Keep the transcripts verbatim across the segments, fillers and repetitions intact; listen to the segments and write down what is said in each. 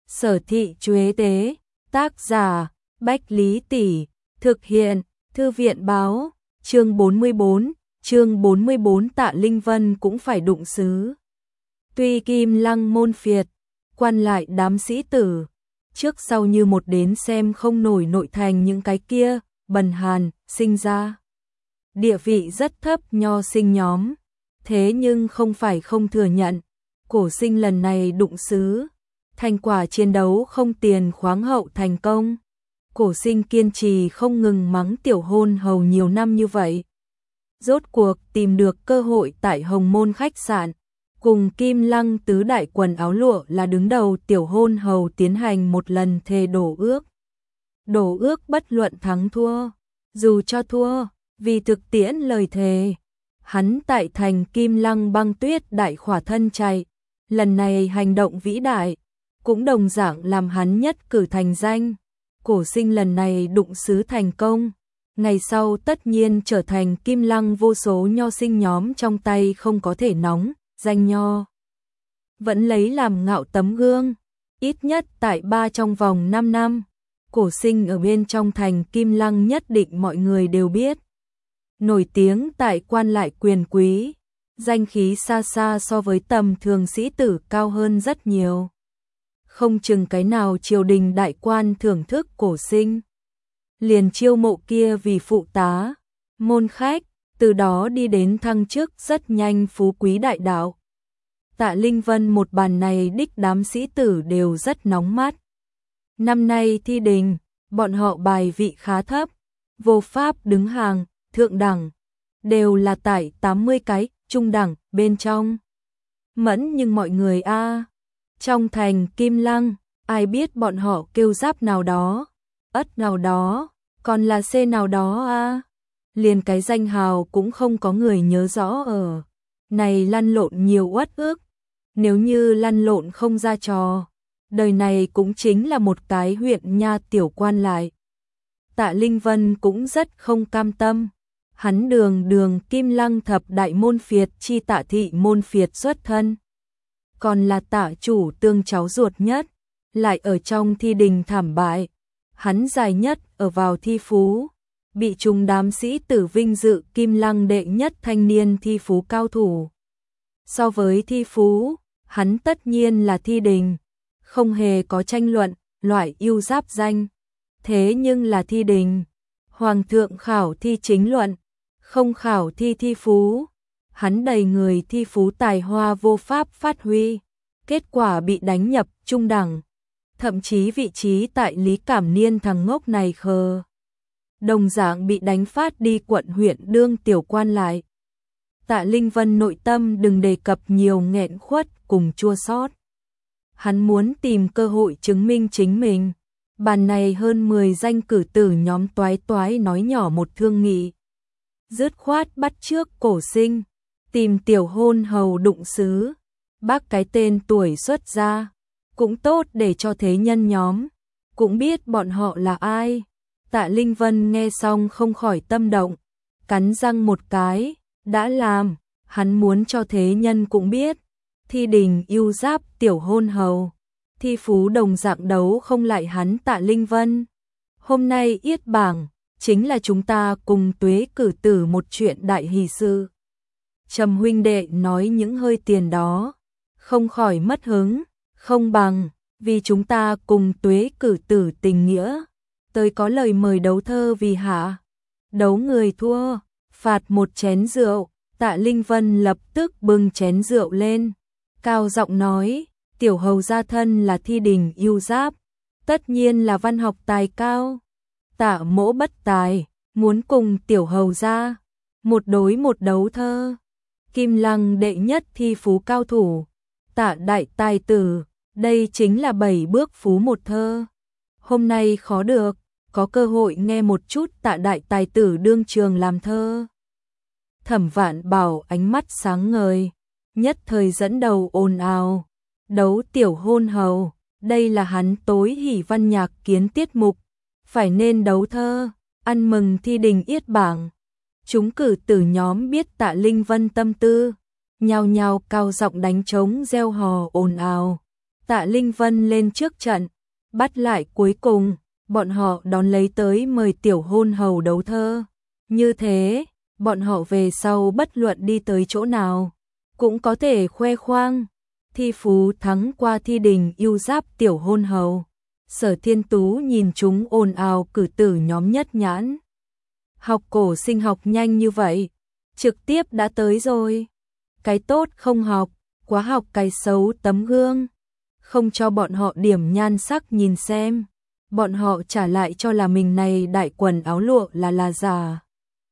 Sở thị Chuế tế, tác giả, Bách Lý Tỷ, thực hiện, Thư viện báo, chương bốn mươi bốn, chương bốn mươi bốn Tạ Linh Vân cũng phải đụng xứ. Tuy Kim Lăng môn phiệt, quan lại đám sĩ tử, trước sau như một đến xem không nổi nội thành những cái kia, bần hàn, sinh ra. Địa vị rất thấp nho sinh nhóm, thế nhưng không phải không thừa nhận, Cổ Sinh lần này đụng xứ, thành quả chiến đấu không tiền khoáng hậu thành công. Cổ Sinh kiên trì không ngừng mắng tiểu hôn hầu nhiều năm như vậy. Rốt cuộc tìm được cơ hội tại Hồng Môn khách sạn, cùng Kim Lăng tứ đại quần áo lụa là đứng đầu tiểu hôn hầu tiến hành một lần thề đổ ước. Đổ ước bất luận thắng thua, dù cho thua, vì thực tiễn lời thề. Hắn tại thành Kim Lăng băng tuyết đại khỏa thân chạy, lần này hành động vĩ đại, cũng đồng dạng làm hắn nhất cử thành danh. Cổ Sinh lần này đụng xứ thành công, ngày sau tất nhiên trở thành Kim Lăng vô số nho sinh nhóm trong tay không có thể nóng, danh nho. Vẫn lấy làm ngạo tấm gương, ít nhất tại ba trong vòng năm năm, Cổ Sinh ở bên trong thành Kim Lăng nhất định mọi người đều biết. Nổi tiếng tại quan lại quyền quý, danh khí xa xa so với tầm thường sĩ tử cao hơn rất nhiều. Không chừng cái nào triều đình đại quan thưởng thức Cổ Sinh, liền chiêu mộ kia vì phụ tá, môn khách, từ đó đi đến thăng chức rất nhanh phú quý đại đạo. Tạ Linh Vân một bàn này đích đám sĩ tử đều rất nóng mắt. Năm nay thi đình, bọn họ bài vị khá thấp, vô pháp đứng hàng, thượng đẳng, đều là tại tám mươi cái, trung đẳng, bên trong. Mẫn nhưng mọi người a trong thành Kim Lăng, ai biết bọn họ kêu giáp nào đó, ất nào đó, còn là C nào đó a liền cái danh hào cũng không có người nhớ rõ ở. Này lăn lộn nhiều uất ức, nếu như lăn lộn không ra trò, đời này cũng chính là một cái huyện nha tiểu quan lại. Tạ Linh Vân cũng rất không cam tâm. Hắn đường đường Kim Lăng thập đại môn phiệt chi Tạ thị môn phiệt xuất thân, còn là Tạ chủ tương cháu ruột nhất, lại ở trong thi đình thảm bại. Hắn dài nhất ở vào thi phú, bị trùng đám sĩ tử vinh dự Kim Lăng đệ nhất thanh niên thi phú cao thủ. So với thi phú, hắn tất nhiên là thi đình, không hề có tranh luận, loại ưu giáp danh. Thế nhưng là thi đình, hoàng thượng khảo thi chính luận, không khảo thi thi phú. Hắn đầy người thi phú tài hoa vô pháp phát huy, kết quả bị đánh nhập trung đẳng, thậm chí vị trí tại Lý Cảm Niên thằng ngốc này khờ. Đồng dạng bị đánh phát đi quận huyện đương tiểu quan lại. Tạ Linh Vân nội tâm đừng đề cập nhiều nghẹn khuất cùng chua xót. Hắn muốn tìm cơ hội chứng minh chính mình. Bàn này hơn mười danh cử tử nhóm toái toái nói nhỏ một thương nghị. Dứt khoát bắt trước Cổ Sinh, tìm tiểu hôn hầu đụng xứ, bác cái tên tuổi xuất ra, cũng tốt để cho thế nhân nhóm, cũng biết bọn họ là ai. Tạ Linh Vân nghe xong không khỏi tâm động, cắn răng một cái, đã làm, hắn muốn cho thế nhân cũng biết, thi đình ưu giáp tiểu hôn hầu, thi phú đồng dạng đấu không lại hắn Tạ Linh Vân. Hôm nay yết bảng, chính là chúng ta cùng Tuế cử tử một chuyện đại hỷ sự. Trầm huynh đệ nói những hơi tiền đó, không khỏi mất hứng, không bằng, vì chúng ta cùng Tuế cử tử tình nghĩa, tới có lời mời đấu thơ vì hạ. Đấu người thua, phạt một chén rượu. Tạ Linh Vân lập tức bưng chén rượu lên, cao giọng nói, tiểu hầu gia thân là thi đình ưu giáp, tất nhiên là văn học tài cao. Tạ mỗ bất tài, muốn cùng tiểu hầu gia một đối một đấu thơ. Kim Lăng đệ nhất thi phú cao thủ, Tạ đại tài tử, đây chính là bảy bước phú một thơ. Hôm nay khó được, có cơ hội nghe một chút Tạ đại tài tử đương trường làm thơ. Thẩm Vạn Bảo ánh mắt sáng ngời, nhất thời dẫn đầu ồn ào. Đấu tiểu hôn hầu, đây là hắn tối hỉ văn nhạc kiến tiết mục, phải nên đấu thơ, ăn mừng thi đình yết bảng. Chúng cử tử nhóm biết Tạ Linh Vân tâm tư, nhao nhao cao giọng đánh trống reo hò ồn ào. Tạ Linh Vân lên trước trận, bắt lại cuối cùng, bọn họ đón lấy tới mời tiểu hôn hầu đấu thơ. Như thế, bọn họ về sau bất luận đi tới chỗ nào, cũng có thể khoe khoang. Thi phú thắng qua thi đình yêu giáp tiểu hôn hầu. Sở Thiên Tú nhìn chúng ồn ào cử tử nhóm nhất nhãn. Học cổ sinh học nhanh như vậy, trực tiếp đã tới rồi. Cái tốt không học, quá học cái xấu tấm gương. Không cho bọn họ điểm nhan sắc nhìn xem. Bọn họ trả lại cho là mình này đại quần áo lụa là là giả.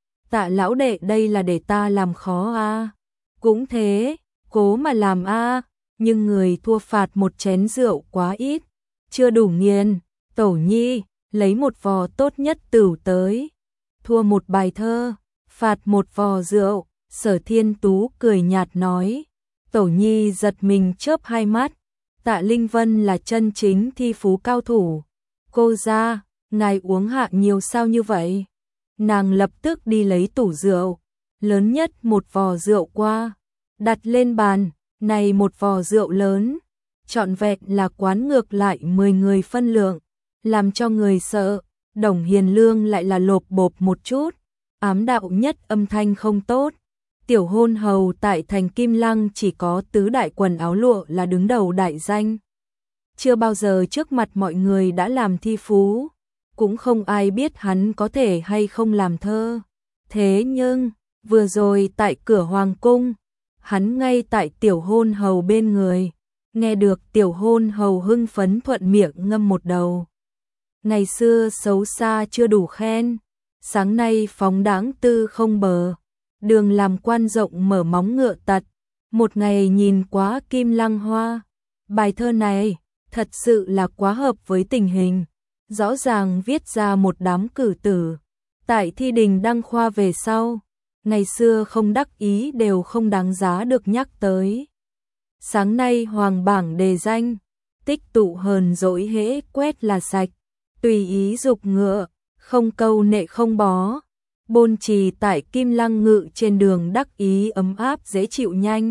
Tạ lão đệ đây là để ta làm khó a à. Cũng thế, cố mà làm a à. Nhưng người thua phạt một chén rượu quá ít. Chưa đủ nghiền, Tẩu Nhi, lấy một vò tốt nhất tửu tới. Thua một bài thơ, phạt một vò rượu. Sở Thiên Tú cười nhạt nói. Tẩu Nhi giật mình chớp hai mắt. Tạ Linh Vân là chân chính thi phú cao thủ. Cô ra, ngài uống hạ nhiều sao như vậy? Nàng lập tức đi lấy tủ rượu, lớn nhất một vò rượu qua, đặt lên bàn, này một vò rượu lớn, trọn vẹn là quán ngược lại mười người phân lượng, làm cho người sợ. Đồng Hiền Lương lại là lộp bộp một chút, ám đạo nhất âm thanh không tốt. Tiểu hôn hầu tại thành Kim Lăng chỉ có tứ đại quần áo lụa là đứng đầu đại danh. Chưa bao giờ trước mặt mọi người đã làm thi phú, cũng không ai biết hắn có thể hay không làm thơ. Thế nhưng, vừa rồi tại cửa hoàng cung, hắn ngay tại tiểu hôn hầu bên người, nghe được tiểu hôn hầu hưng phấn thuận miệng ngâm một đầu. Ngày xưa xấu xa chưa đủ khen, sáng nay phóng đáng tư không bờ, đường làm quan rộng mở móng ngựa tật, một ngày nhìn quá kim lăng hoa. Bài thơ này thật sự là quá hợp với tình hình, rõ ràng viết ra một đám cử tử. Tại thi đình đăng khoa về sau, ngày xưa không đắc ý đều không đáng giá được nhắc tới. Sáng nay hoàng bảng đề danh, tích tụ hờn dỗi hễ quét là sạch, tùy ý dục ngựa, không câu nệ không bó. Bôn trì tại Kim Lăng ngự trên đường đắc ý ấm áp dễ chịu nhanh.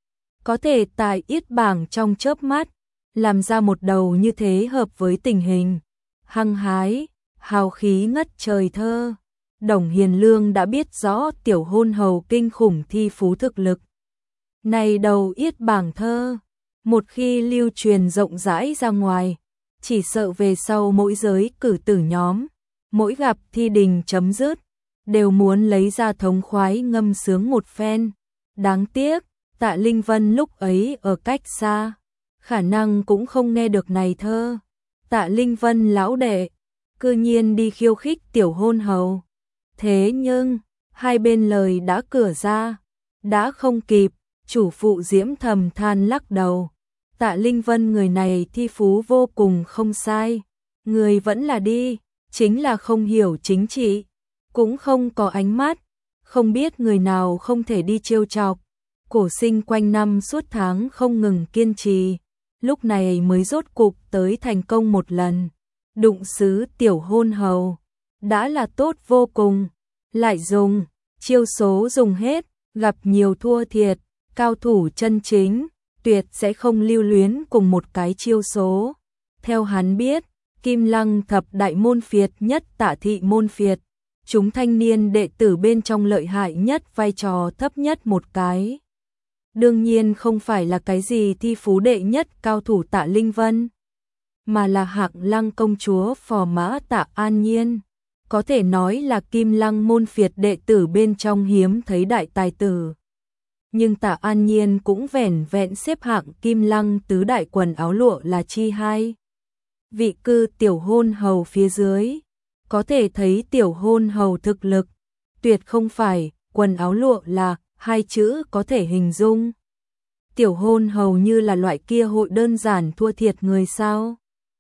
Có thể tại yết bảng trong chớp mắt, làm ra một đầu như thế hợp với tình hình. Hăng hái, hào khí ngất trời thơ. Đồng Hiền Lương đã biết rõ tiểu hôn hầu kinh khủng thi phú thực lực. Này đầu yết bảng thơ, một khi lưu truyền rộng rãi ra ngoài, chỉ sợ về sau mỗi giới cử tử nhóm, mỗi gặp thi đình chấm dứt, đều muốn lấy ra thống khoái ngâm sướng một phen. Đáng tiếc, Tạ Linh Vân lúc ấy ở cách xa, khả năng cũng không nghe được này thơ. Tạ Linh Vân lão đệ, cư nhiên đi khiêu khích tiểu hôn hầu. Thế nhưng, hai bên lời đã cửa ra, đã không kịp, chủ phụ Diễm thầm than lắc đầu. Tạ Linh Vân người này thi phú vô cùng không sai, người vẫn là đi, chính là không hiểu chính trị, cũng không có ánh mắt, không biết người nào không thể đi trêu chọc. Cổ sinh quanh năm suốt tháng không ngừng kiên trì, lúc này mới rốt cục tới thành công một lần. Đụng xứ tiểu hôn hầu, đã là tốt vô cùng, lại dùng, chiêu số dùng hết, gặp nhiều thua thiệt, cao thủ chân chính, tuyệt sẽ không lưu luyến cùng một cái chiêu số. Theo hắn biết, Kim Lăng thập đại môn phiệt nhất Tạ thị môn phiệt, chúng thanh niên đệ tử bên trong lợi hại nhất vai trò thấp nhất một cái. Đương nhiên không phải là cái gì thi phú đệ nhất cao thủ Tạ Linh Vân, mà là Hạng Lăng công chúa phò mã Tạ An Nhiên, có thể nói là Kim Lăng môn phiệt đệ tử bên trong hiếm thấy đại tài tử. Nhưng Tạ An Nhiên cũng vẻn vẹn xếp hạng Kim Lăng tứ đại quần áo lụa là chi hai. Vị cư tiểu hôn hầu phía dưới, có thể thấy tiểu hôn hầu thực lực, tuyệt không phải quần áo lụa là hai chữ có thể hình dung. Tiểu hôn hầu như là loại kia hội đơn giản thua thiệt người sao.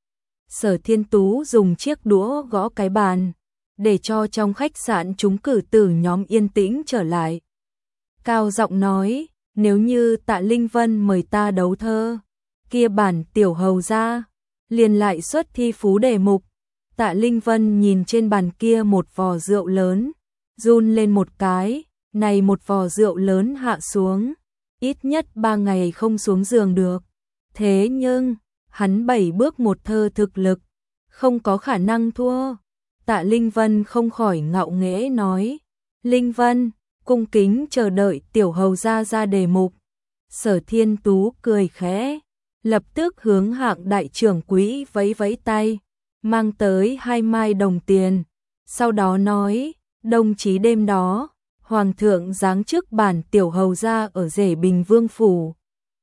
Sở Thiên Tú dùng chiếc đũa gõ cái bàn, để cho trong khách sạn chúng cử tử nhóm yên tĩnh trở lại. Cao giọng nói, nếu như Tạ Linh Vân mời ta đấu thơ, kia bản tiểu hầu ra, liền lại xuất thi phú đề mục. Tạ Linh Vân nhìn trên bàn kia một vò rượu lớn, run lên một cái, này một vò rượu lớn hạ xuống, ít nhất ba ngày không xuống giường được. Thế nhưng, hắn bảy bước một thơ thực lực, không có khả năng thua. Tạ Linh Vân không khỏi ngạo nghễ nói, Linh Vân, cung kính chờ đợi tiểu hầu gia ra đề mục. Sở Thiên Tú cười khẽ, lập tức hướng Hạng đại trưởng quỹ vẫy vẫy tay, mang tới hai mai đồng tiền, sau đó nói, đồng chí đêm đó, Hoàng thượng giáng chức bản tiểu hầu gia ở Rể Bình Vương Phủ.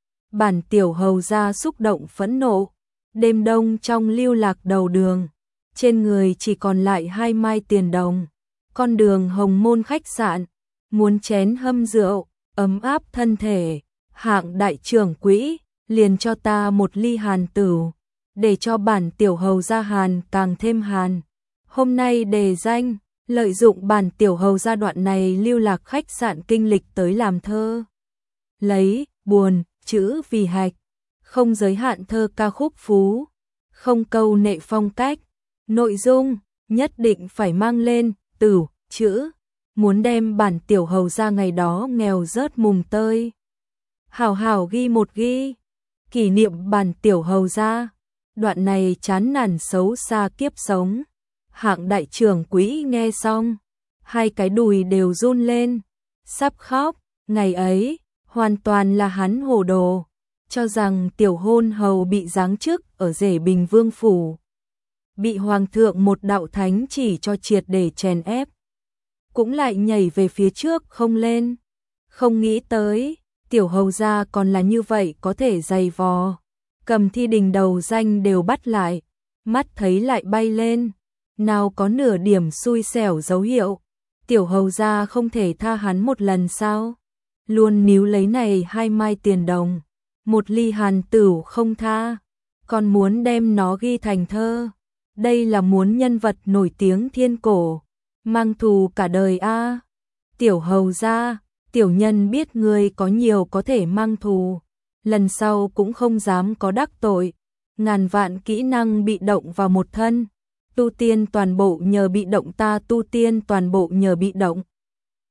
Bản tiểu hầu gia xúc động phẫn nộ, đêm đông trong lưu lạc đầu đường, trên người chỉ còn lại hai mai tiền đồng, con đường Hồng Môn khách sạn, muốn chén hâm rượu, ấm áp thân thể, Hạng đại trưởng quỹ, liền cho ta một ly hàn tửu, để cho bản tiểu hầu gia hàn càng thêm hàn. Hôm nay đề danh, lợi dụng bản tiểu hầu gia đoạn này lưu lạc khách sạn kinh lịch tới làm thơ. Lấy, buồn, chữ vì hạch, không giới hạn thơ ca khúc phú, không câu nệ phong cách, nội dung, nhất định phải mang lên, tửu, chữ, muốn đem bản tiểu hầu gia ngày đó nghèo rớt mùng tơi. Hảo hảo ghi một ghi, kỷ niệm bản tiểu hầu gia, đoạn này chán nản xấu xa kiếp sống. Hạng đại trưởng quỹ nghe xong, hai cái đùi đều run lên, sắp khóc, ngày ấy, hoàn toàn là hắn hồ đồ, cho rằng tiểu hôn hầu bị giáng chức ở Rể Bình Vương Phủ. Bị Hoàng thượng một đạo thánh chỉ cho triệt để chèn ép, cũng lại nhảy về phía trước không lên, không nghĩ tới, tiểu hầu gia còn là như vậy có thể dày vò, cầm thi đình đầu danh đều bắt lại, mắt thấy lại bay lên. Nào có nửa điểm xui xẻo dấu hiệu, tiểu hầu gia không thể tha hắn một lần sao? Luôn níu lấy này hai mai tiền đồng, một ly hàn tửu không tha, còn muốn đem nó ghi thành thơ. Đây là muốn nhân vật nổi tiếng thiên cổ, mang thù cả đời a. À. Tiểu hầu gia, tiểu nhân biết người có nhiều có thể mang thù, lần sau cũng không dám có đắc tội, ngàn vạn kỹ năng bị động vào một thân. Tu tiên toàn bộ nhờ bị động ta tu tiên toàn bộ nhờ bị động.